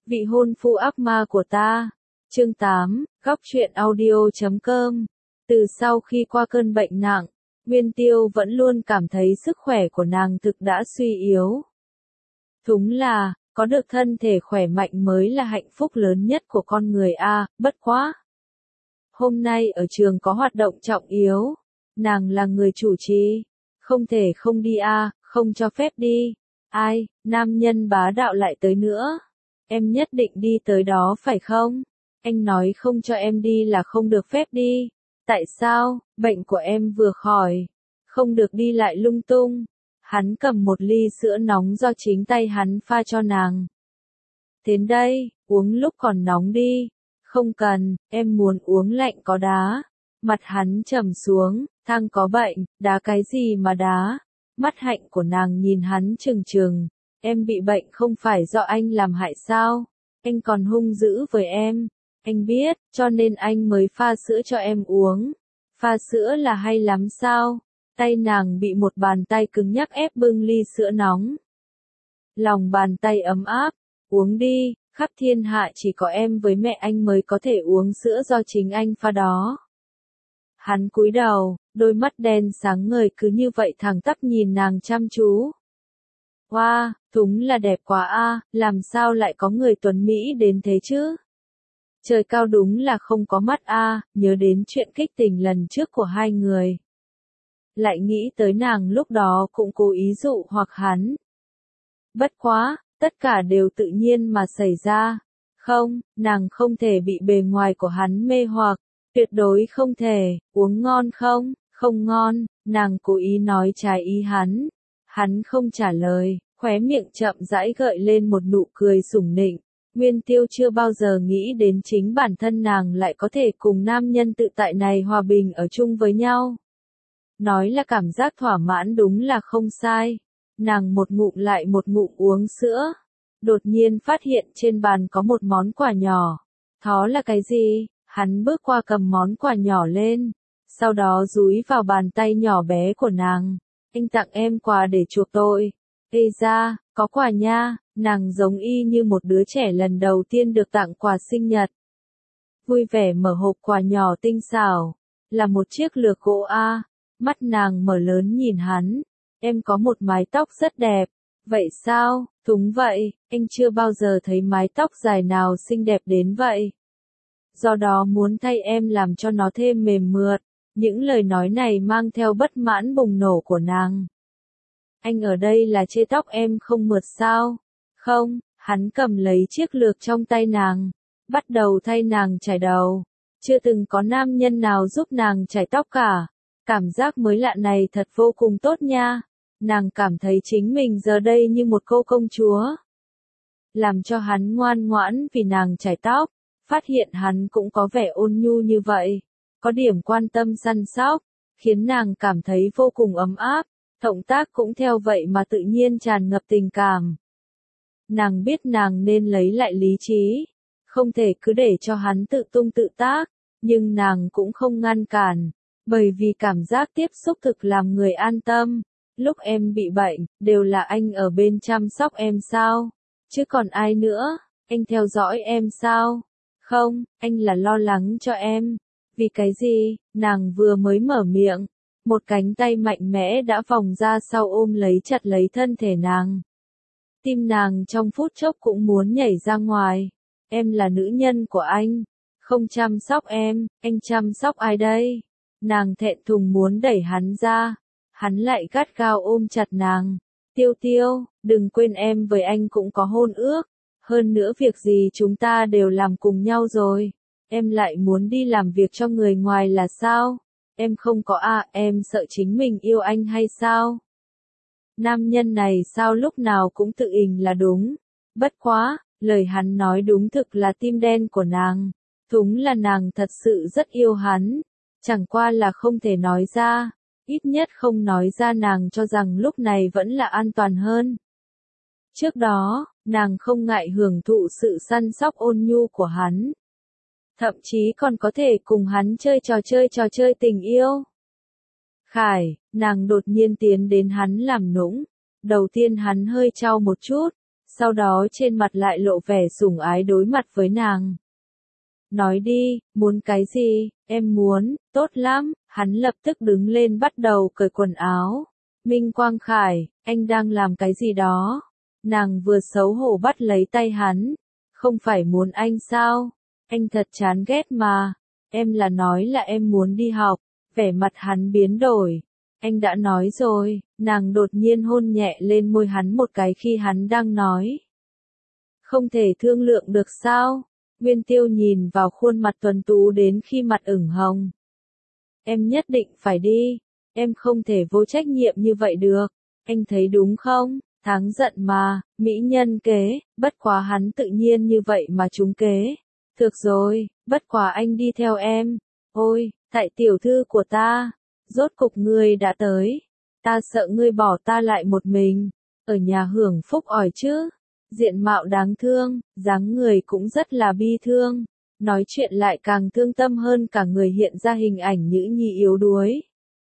Vị hôn phu ác ma của ta. Chương 8, góc truyện audio.com. Từ sau khi qua cơn bệnh nặng, Nguyên Tiêu vẫn luôn cảm thấy sức khỏe của nàng thực đã suy yếu. Đúng là, có được thân thể khỏe mạnh mới là hạnh phúc lớn nhất của con người a, bất quá. Hôm nay ở trường có hoạt động trọng yếu, nàng là người chủ trì, không thể không đi a, không cho phép đi. Ai, nam nhân bá đạo lại tới nữa. Em nhất định đi tới đó phải không? Anh nói không cho em đi là không được phép đi. Tại sao? Bệnh của em vừa khỏi, không được đi lại lung tung. Hắn cầm một ly sữa nóng do chính tay hắn pha cho nàng. Đến đây, uống lúc còn nóng đi. Không cần, em muốn uống lạnh có đá. Mặt hắn trầm xuống, thang có bệnh, đá cái gì mà đá? Mắt hạnh của nàng nhìn hắn trừng trừng. Em bị bệnh không phải do anh làm hại sao? Anh còn hung dữ với em. Anh biết, cho nên anh mới pha sữa cho em uống. Pha sữa là hay lắm sao? Tay nàng bị một bàn tay cứng nhắc ép bưng ly sữa nóng. Lòng bàn tay ấm áp. Uống đi, khắp thiên hạ chỉ có em với mẹ anh mới có thể uống sữa do chính anh pha đó. Hắn cúi đầu, đôi mắt đen sáng ngời cứ như vậy thẳng tắp nhìn nàng chăm chú. Wow, đúng là đẹp quá a, làm sao lại có người tuấn Mỹ đến thế chứ? Trời cao đúng là không có mắt a, nhớ đến chuyện kích tình lần trước của hai người. Lại nghĩ tới nàng lúc đó cũng cố ý dụ hoặc hắn. Bất quá, tất cả đều tự nhiên mà xảy ra. Không, nàng không thể bị bề ngoài của hắn mê hoặc, tuyệt đối không thể. Uống ngon không? Không ngon, nàng cố ý nói trái ý hắn. Hắn không trả lời, khóe miệng chậm rãi gợi lên một nụ cười sủng nịnh. Nguyên Tiêu chưa bao giờ nghĩ đến chính bản thân nàng lại có thể cùng nam nhân tự tại này hòa bình ở chung với nhau. Nói là cảm giác thỏa mãn đúng là không sai. Nàng một ngụm lại một ngụm uống sữa. Đột nhiên phát hiện trên bàn có một món quà nhỏ. Đó là cái gì? Hắn bước qua cầm món quà nhỏ lên. Sau đó dúi vào bàn tay nhỏ bé của nàng. Anh tặng em quà để chuộc tội. Ê ra, có quà nha. Nàng giống y như một đứa trẻ lần đầu tiên được tặng quà sinh nhật. Vui vẻ mở hộp quà nhỏ tinh xảo. Là một chiếc lược gỗ a. Mắt nàng mở lớn nhìn hắn. Em có một mái tóc rất đẹp. Vậy sao? Đúng vậy, anh chưa bao giờ thấy mái tóc dài nào xinh đẹp đến vậy. Do đó muốn thay em làm cho nó thêm mềm mượt. Những lời nói này mang theo bất mãn bùng nổ của nàng. Anh ở đây là chê tóc em không mượt sao? Không, hắn cầm lấy chiếc lược trong tay nàng. Bắt đầu thay nàng chải đầu. Chưa từng có nam nhân nào giúp nàng chải tóc cả. Cảm giác mới lạ này thật vô cùng tốt nha. Nàng cảm thấy chính mình giờ đây như một cô công chúa. Làm cho hắn ngoan ngoãn vì nàng chải tóc. Phát hiện hắn cũng có vẻ ôn nhu như vậy. Có điểm quan tâm săn sóc. Khiến nàng cảm thấy vô cùng ấm áp. Động tác cũng theo vậy mà tự nhiên tràn ngập tình cảm. Nàng biết nàng nên lấy lại lý trí. Không thể cứ để cho hắn tự tung tự tác. Nhưng nàng cũng không ngăn cản. Bởi vì cảm giác tiếp xúc thực làm người an tâm. Lúc em bị bệnh, đều là anh ở bên chăm sóc em sao? Chứ còn ai nữa? Anh theo dõi em sao? Không, anh là lo lắng cho em. Vì cái gì? Nàng vừa mới mở miệng. Một cánh tay mạnh mẽ đã vòng ra sau ôm lấy chặt lấy thân thể nàng. Tim nàng trong phút chốc cũng muốn nhảy ra ngoài. Em là nữ nhân của anh. Không chăm sóc em, anh chăm sóc ai đây? Nàng thẹn thùng muốn đẩy hắn ra. Hắn lại gắt gao ôm chặt nàng. Tiêu Tiêu, đừng quên em với anh cũng có hôn ước. Hơn nữa việc gì chúng ta đều làm cùng nhau rồi. Em lại muốn đi làm việc cho người ngoài là sao? Em không có em sợ chính mình yêu anh hay sao? Nam nhân này sao lúc nào cũng tự ình là đúng. Bất quá, lời hắn nói đúng thực là tim đen của nàng. Đúng là nàng thật sự rất yêu hắn. Chẳng qua là không thể nói ra. Ít nhất không nói ra nàng cho rằng lúc này vẫn là an toàn hơn. Trước đó, nàng không ngại hưởng thụ sự săn sóc ôn nhu của hắn. Thậm chí còn có thể cùng hắn chơi trò chơi tình yêu. Khải, nàng đột nhiên tiến đến hắn làm nũng. Đầu tiên hắn hơi chau một chút, Sau đó trên mặt lại lộ vẻ sủng ái đối mặt với nàng. Nói đi, muốn cái gì, em muốn, tốt lắm, hắn lập tức đứng lên bắt đầu cởi quần áo. Minh Quang Khải, anh đang làm cái gì đó? Nàng vừa xấu hổ bắt lấy tay hắn. Không phải muốn anh sao? Anh thật chán ghét mà. Em là nói là em muốn đi học. Vẻ mặt hắn biến đổi. Anh đã nói rồi, nàng đột nhiên hôn nhẹ lên môi hắn một cái khi hắn đang nói. Không thể thương lượng được sao? Nguyên Tiêu nhìn vào khuôn mặt tuấn tú đến khi mặt ửng hồng. Em nhất định phải đi. Em không thể vô trách nhiệm như vậy được. Anh thấy đúng không? Tháng giận mà, mỹ nhân kế, bất quá hắn tự nhiên như vậy mà trúng kế. Được rồi, bất quá anh đi theo em. Ôi, tại tiểu thư của ta, rốt cục ngươi đã tới. Ta sợ ngươi bỏ ta lại một mình, ở nhà hưởng phúc ỏi chứ. Diện mạo đáng thương, dáng người cũng rất là bi thương. Nói chuyện lại càng thương tâm hơn cả người hiện ra hình ảnh nhữ nhi yếu đuối.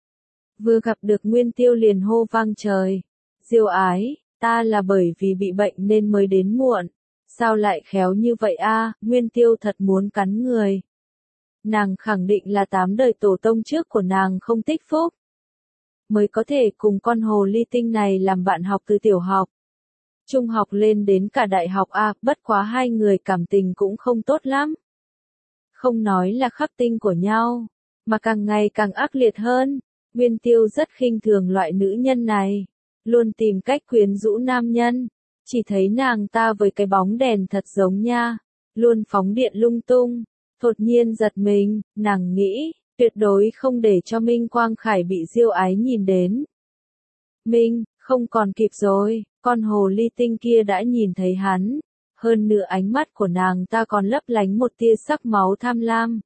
Vừa gặp được Nguyên Tiêu liền hô vang trời. Diêu ái, ta là bởi vì bị bệnh nên mới đến muộn. Sao lại khéo như vậy a? Nguyên Tiêu thật muốn cắn người. Nàng khẳng định là 8 đời tổ tông trước của nàng không tích phúc. Mới có thể cùng con hồ ly tinh này làm bạn học từ tiểu học. Trung học lên đến cả đại học a, bất quá hai người cảm tình cũng không tốt lắm. Không nói là khắc tinh của nhau, mà càng ngày càng ác liệt hơn. Nguyên Tiêu rất khinh thường loại nữ nhân này, luôn tìm cách quyến rũ nam nhân. Chỉ thấy nàng ta với cái bóng đèn thật giống nha, luôn phóng điện lung tung. Đột nhiên giật mình, nàng nghĩ, tuyệt đối không để cho Minh Quang Khải bị Diêu ái nhìn đến. Minh, không còn kịp rồi, con hồ ly tinh kia đã nhìn thấy hắn. Hơn nữa ánh mắt của nàng ta còn lấp lánh một tia sắc máu tham lam.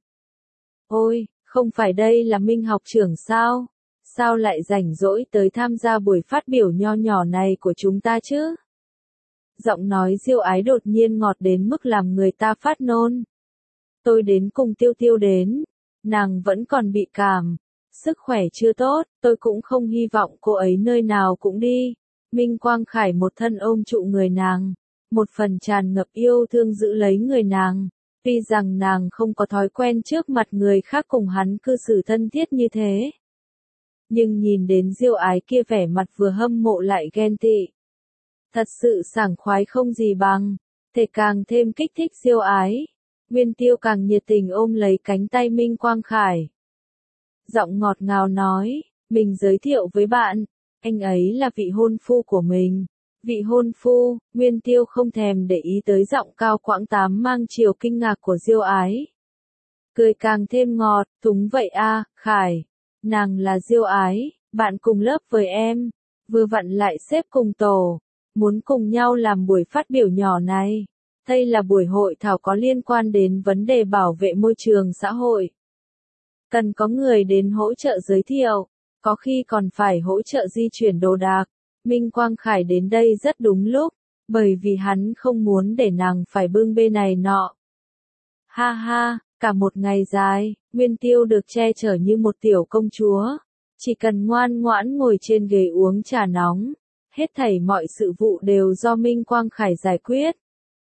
Ôi, không phải đây là Minh học trưởng sao? Sao lại rảnh rỗi tới tham gia buổi phát biểu nho nhỏ này của chúng ta chứ? Giọng nói Diêu ái đột nhiên ngọt đến mức làm người ta phát nôn. Tôi đến cùng Tiêu Tiêu đến. Nàng vẫn còn bị cảm. Sức khỏe chưa tốt, tôi cũng không hy vọng cô ấy nơi nào cũng đi. Minh Quang Khải một thân ôm trụ người nàng. Một phần tràn ngập yêu thương giữ lấy người nàng. Tuy rằng nàng không có thói quen trước mặt người khác cùng hắn cư xử thân thiết như thế. Nhưng nhìn đến Diêu ái kia vẻ mặt vừa hâm mộ lại ghen tị. Thật sự sảng khoái không gì bằng. Thể càng thêm kích thích Diêu ái. Nguyên Tiêu càng nhiệt tình ôm lấy cánh tay Minh Quang Khải. Giọng ngọt ngào nói, mình giới thiệu với bạn, anh ấy là vị hôn phu của mình. Vị hôn phu, Nguyên Tiêu không thèm để ý tới giọng cao quãng tám mang chiều kinh ngạc của Diêu ái. Cười càng thêm ngọt, đúng vậy a, Khải. Nàng là Diêu ái, bạn cùng lớp với em. Vừa vặn lại xếp cùng tổ. Muốn cùng nhau làm buổi phát biểu nhỏ này. Đây là buổi hội thảo có liên quan đến vấn đề bảo vệ môi trường xã hội. Cần có người đến hỗ trợ giới thiệu, có khi còn phải hỗ trợ di chuyển đồ đạc. Minh Quang Khải đến đây rất đúng lúc, bởi vì hắn không muốn để nàng phải bưng bê này nọ. Ha ha, cả một ngày dài, Nguyên Tiêu được che chở như một tiểu công chúa. Chỉ cần ngoan ngoãn ngồi trên ghế uống trà nóng, hết thảy mọi sự vụ đều do Minh Quang Khải giải quyết.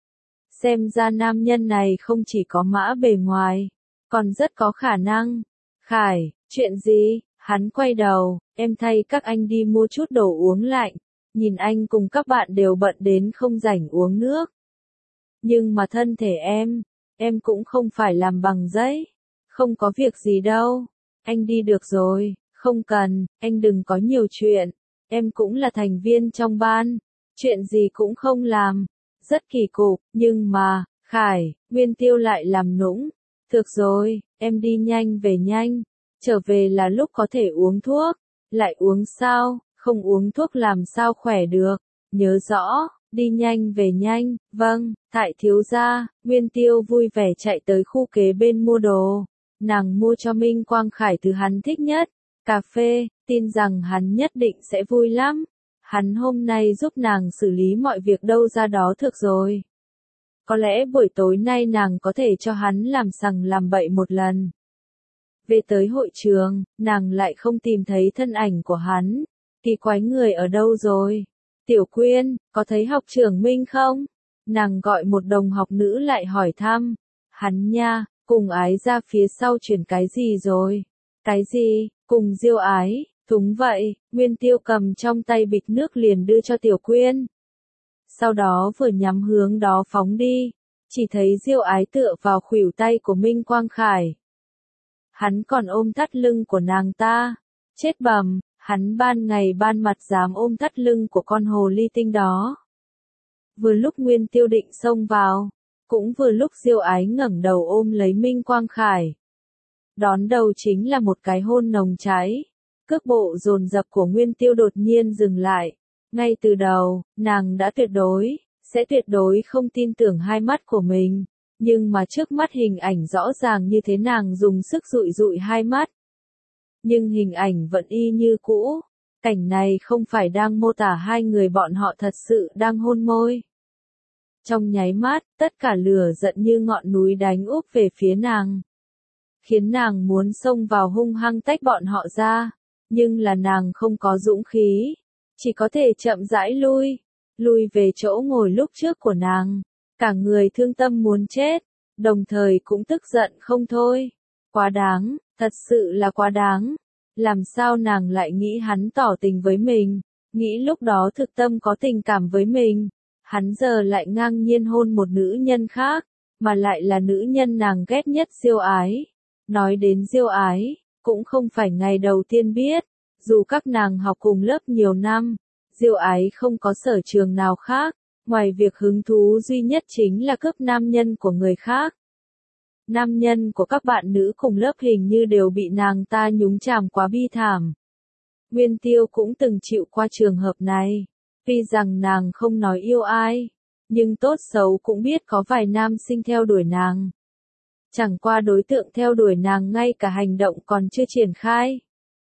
Xem ra nam nhân này không chỉ có mã bề ngoài, còn rất có khả năng. Khải, chuyện gì? Hắn quay đầu, em thay các anh đi mua chút đồ uống lạnh. Nhìn anh cùng các bạn đều bận đến không rảnh uống nước. Nhưng mà thân thể em cũng không phải làm bằng giấy. Không có việc gì đâu. Anh đi được rồi, không cần, anh đừng có nhiều chuyện. Em cũng là thành viên trong ban. Chuyện gì cũng không làm. Rất kỳ cục, nhưng mà, Khải, Nguyên Tiêu lại làm nũng. Được rồi, em đi nhanh về nhanh. Trở về là lúc có thể uống thuốc. Lại uống sao, không uống thuốc làm sao khỏe được. Nhớ rõ, đi nhanh về nhanh. Vâng, Tại thiếu gia. Nguyên Tiêu vui vẻ chạy tới khu kế bên mua đồ. Nàng mua cho Minh Quang Khải thứ hắn thích nhất. Cà phê, tin rằng hắn nhất định sẽ vui lắm. Hắn hôm nay giúp nàng xử lý mọi việc đâu ra đó thực rồi. Có lẽ buổi tối nay nàng có thể cho hắn làm sằng làm bậy một lần. Về tới hội trường, nàng lại không tìm thấy thân ảnh của hắn. Kỳ quái người ở đâu rồi? Tiểu Quyên, có thấy học trưởng Minh không? Nàng gọi một đồng học nữ lại hỏi thăm. Hắn nha, cùng ái ra phía sau chuyển cái gì rồi? Cái gì? Cùng Diêu ái. Đúng vậy, Nguyên Tiêu cầm trong tay bịch nước liền đưa cho Tiểu Quyên. Sau đó vừa nhắm hướng đó phóng đi, chỉ thấy Diêu ái tựa vào khuỷu tay của Minh Quang Khải. Hắn còn ôm thắt lưng của nàng ta. Chết bầm, hắn ban ngày ban mặt dám ôm thắt lưng của con hồ ly tinh đó. Vừa lúc Nguyên Tiêu định xông vào, cũng vừa lúc Diêu ái ngẩng đầu ôm lấy Minh Quang Khải. Đón đầu chính là một cái hôn nồng cháy. Cước bộ dồn dập của Nguyên Tiêu đột nhiên dừng lại. Ngay từ đầu, nàng đã tuyệt đối không tin tưởng hai mắt của mình. Nhưng mà trước mắt hình ảnh rõ ràng như thế, nàng dùng sức dụi dụi hai mắt. Nhưng hình ảnh vẫn y như cũ. Cảnh này không phải đang mô tả hai người bọn họ thật sự đang hôn môi. Trong nháy mắt, tất cả lửa giận như ngọn núi đánh úp về phía nàng. Khiến nàng muốn xông vào hung hăng tách bọn họ ra. Nhưng là nàng không có dũng khí. Chỉ có thể chậm rãi lui về chỗ ngồi lúc trước của nàng. Cả người thương tâm muốn chết, đồng thời cũng tức giận không thôi. Quá đáng, thật sự là quá đáng. Làm sao nàng lại nghĩ hắn tỏ tình với mình, nghĩ lúc đó thực tâm có tình cảm với mình. Hắn giờ lại ngang nhiên hôn một nữ nhân khác, mà lại là nữ nhân nàng ghét nhất Diêu ái. Nói đến Diêu ái, cũng không phải ngày đầu tiên biết, dù các nàng học cùng lớp nhiều năm, Diêu ái không có sở trường nào khác, ngoài việc hứng thú duy nhất chính là cướp nam nhân của người khác. Nam nhân của các bạn nữ cùng lớp hình như đều bị nàng ta nhúng chàm quá bi thảm. Nguyên Tiêu cũng từng chịu qua trường hợp này. Tuy rằng nàng không nói yêu ai, nhưng tốt xấu cũng biết có vài nam sinh theo đuổi nàng. Chẳng qua đối tượng theo đuổi nàng ngay cả hành động còn chưa triển khai.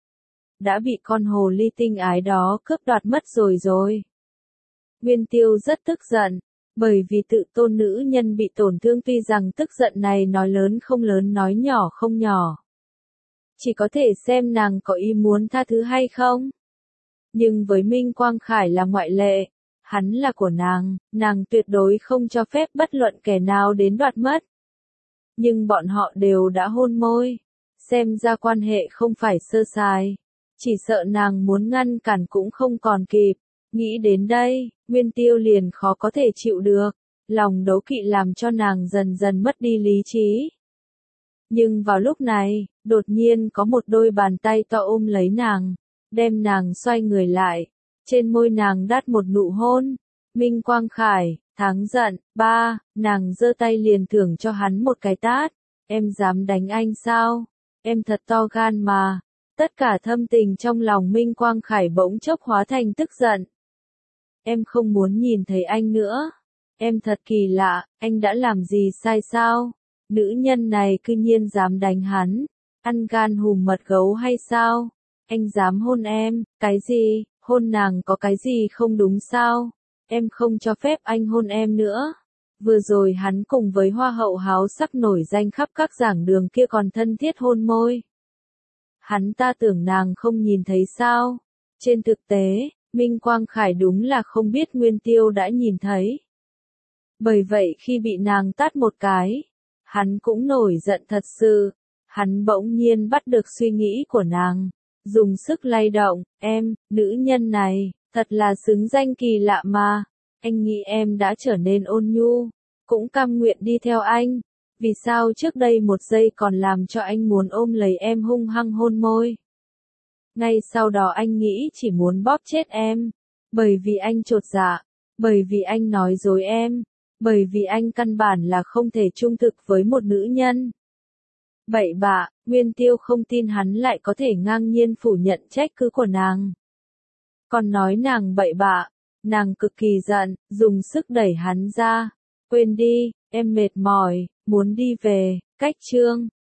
Đã bị con hồ ly tinh ái đó cướp đoạt mất rồi. Nguyên Tiêu rất tức giận, bởi vì tự tôn nữ nhân bị tổn thương, tuy rằng tức giận này nói lớn không lớn nói nhỏ không nhỏ. Chỉ có thể xem nàng có ý muốn tha thứ hay không. Nhưng với Minh Quang Khải là ngoại lệ, hắn là của nàng tuyệt đối không cho phép bất luận kẻ nào đến đoạt mất. Nhưng bọn họ đều đã hôn môi, xem ra quan hệ không phải sơ sài, chỉ sợ nàng muốn ngăn cản cũng không còn kịp. Nghĩ đến đây, Nguyên Tiêu liền khó có thể chịu được, lòng đố kỵ làm cho nàng dần dần mất đi lý trí. Nhưng vào lúc này, đột nhiên có một đôi bàn tay to ôm lấy nàng, đem nàng xoay người lại, trên môi nàng đát một nụ hôn. Minh Quang Khải, tháng giận, nàng giơ tay liền thưởng cho hắn một cái tát. Em dám đánh anh sao? Em thật to gan mà. Tất cả thâm tình trong lòng Minh Quang Khải bỗng chốc hóa thành tức giận. Em không muốn nhìn thấy anh nữa. Em thật kỳ lạ, anh đã làm gì sai sao? Nữ nhân này cư nhiên dám đánh hắn. Ăn gan hùm mật gấu hay sao? Anh dám hôn em, cái gì? Hôn nàng có cái gì không đúng sao? Em không cho phép anh hôn em nữa. Vừa rồi hắn cùng với hoa hậu háo sắc nổi danh khắp các giảng đường kia còn thân thiết hôn môi. Hắn ta tưởng nàng không nhìn thấy sao? Trên thực tế, Minh Quang Khải đúng là không biết Nguyên Tiêu đã nhìn thấy. Bởi vậy khi bị nàng tát một cái, hắn cũng nổi giận thật sự. Hắn bỗng nhiên bắt được suy nghĩ của nàng, dùng sức lay động. Em, nữ nhân này, thật là xứng danh kỳ lạ mà. Anh nghĩ em đã trở nên ôn nhu, cũng cam nguyện đi theo anh. Vì sao trước đây một giây còn làm cho anh muốn ôm lấy em hung hăng hôn môi? Ngay sau đó anh nghĩ chỉ muốn bóp chết em. Bởi vì anh chột dạ, bởi vì anh nói dối em, bởi vì anh căn bản là không thể trung thực với một nữ nhân. Bậy bạ, Nguyên Tiêu không tin hắn lại có thể ngang nhiên phủ nhận trách cứ của nàng. Còn nói nàng bậy bạ, nàng cực kỳ giận, dùng sức đẩy hắn ra. Quên đi, em mệt mỏi, muốn đi về. Cách chương